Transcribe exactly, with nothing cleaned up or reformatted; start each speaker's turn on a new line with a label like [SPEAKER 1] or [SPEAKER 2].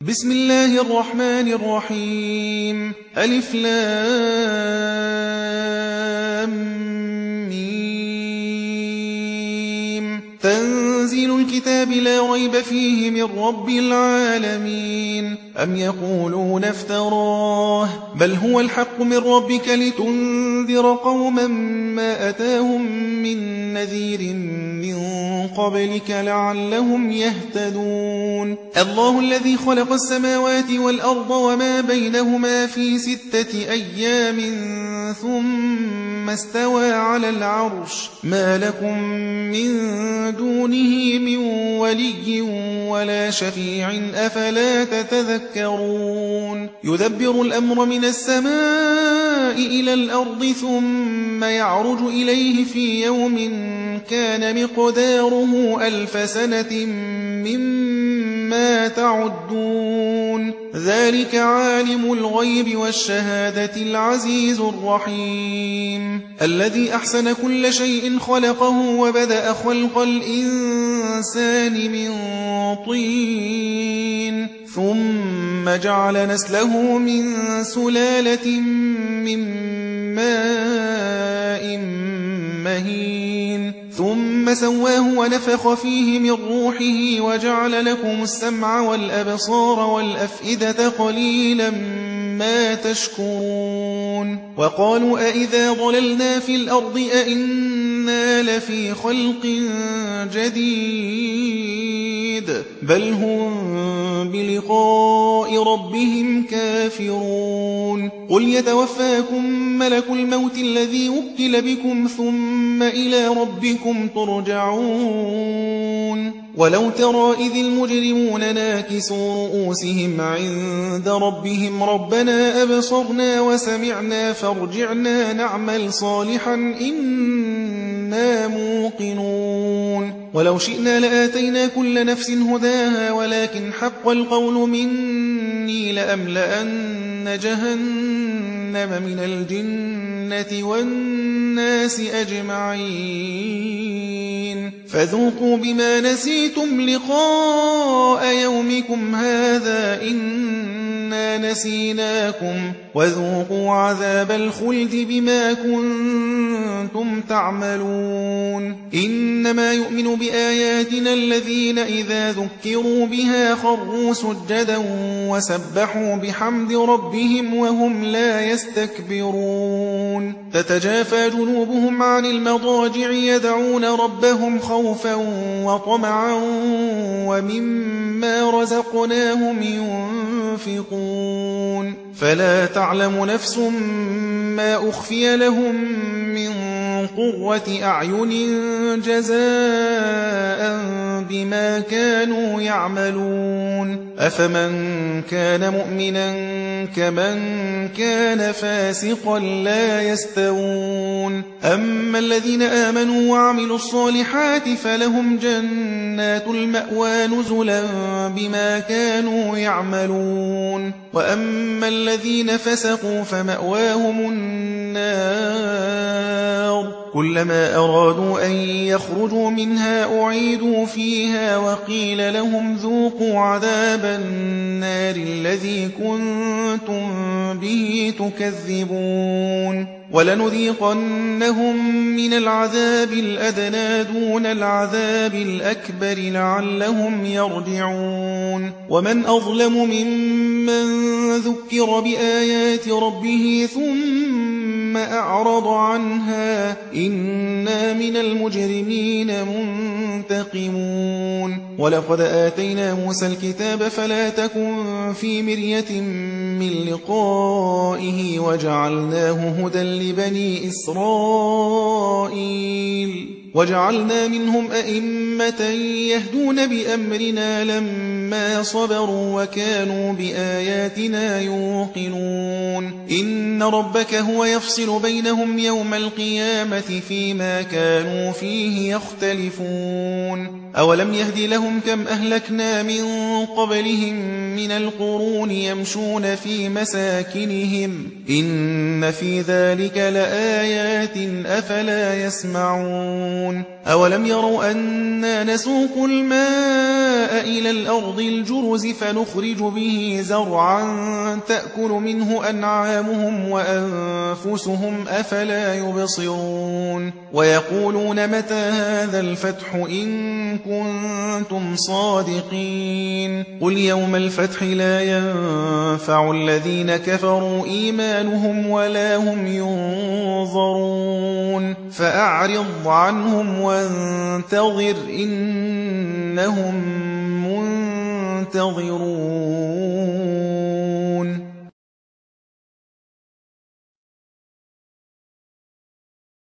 [SPEAKER 1] بسم الله الرحمن الرحيم ألف لام ميم تنزيل الكتاب لا ريب فيه من رب العالمين أم يقولون افتراه بل هو الحق من ربك لتنذر قوما ما أتاهم من نذير من قبلك لعلهم يهتدون الله الذي خلق السماوات والأرض وما بينهما في ستة أيام ثم استوى على العرش ما لكم من دونه من ولي ولا شفيع أفلا تتذكرون يدبر الأمر من السماء إلى الأرض ثم يعرج إليه في يوم كان مقداره ألف سنة مما تعدون ذلك عالم الغيب والشهادة العزيز الرحيم الذي أحسن كل شيء خلقه وبدأ خلق الإنسان من طين ثم جعل نسله من سلالة من ماء مهين ثم سواه ونفخ فيه من روحه وجعل لكم السمع والأبصار والأفئدة قليلا ما تشكرون وقالوا أئذا ضللنا في الأرض أئنا لفي خلق جديد بل هم بلقاء ربهم كافرون قل يتوفاكم ملك الموت الذي وكل بكم ثم إلى ربكم ترجعون ولو ترى إذ المجرمون ناكسوا رؤوسهم عند ربهم ربنا أبصرنا وسمعنا فارجعنا نعمل صالحا إنا موقنون ولو شئنا لآتينا كل نفس هداها ولكن حق القول مني لأملأن جهنم من الجنة والناس أجمعين فذوقوا بما نسيتم لقاء يومكم هذا إنا نسيناكم وذوقوا عذاب الخلد بما كنتم تعملون إنما يؤمن بآياتنا الذين إذا ذكروا بها خروا سجدا وسبحوا بحمد ربهم وهم لا يستكبرون تتجافى جنوبهم عن المضاجع يدعون ربهم خوفا وطمعا ومما رزقناهم ينفقون فلا تعلم نفس ما أخفي لهم من قرة أعين جزاء بما كانوا يعملون أفمن كان مؤمنا كمن كان فاسقا لا يستوون أما الذين آمنوا وعملوا الصالحات فلهم جنات المأوى نزلا بما كانوا يعملون وأما الذين فسقوا فمأواهم النار كلما أرادوا أن يخرجوا منها أعيدوا فيها وقيل لهم ذوقوا عذاب النار الذي كنتم به تكذبون ولنذيقنهم من العذاب الأدنى دون العذاب الأكبر لعلهم يرجعون ومن أظلم ممن ذكر بآيات ربه ثم أعرض عنها إنا من المجرمين منتقمون ولقد آتينا موسى الكتاب فلا تكن في مرية من لقائه وجعلناه هدى لبني إسرائيل وجعلنا منهم أئمة يهدون بأمرنا لما صبروا وكانوا بآياتنا يوقنون إن ربك هو يفصل بينهم يوم القيامة فيما كانوا فيه يختلفون أولم يهد لهم كم أهلكنا من قبلهم من القرون يمشون في مساكنهم إن في ذلك لآيات أفلا يسمعون أولم يروا أنا نسوق الماء إلى الأرض الجرز فنخرج به زرعا تأكل منه أنعامهم وأنفسهم أفلا يبصرون ويقولون متى هذا الفتح إن كنتم صادقين قل يوم الفتح لا ينفع الذين كفروا إيمانهم ولا هم ينظرون فأعرض عنهم وانتظر إنهم منتظرون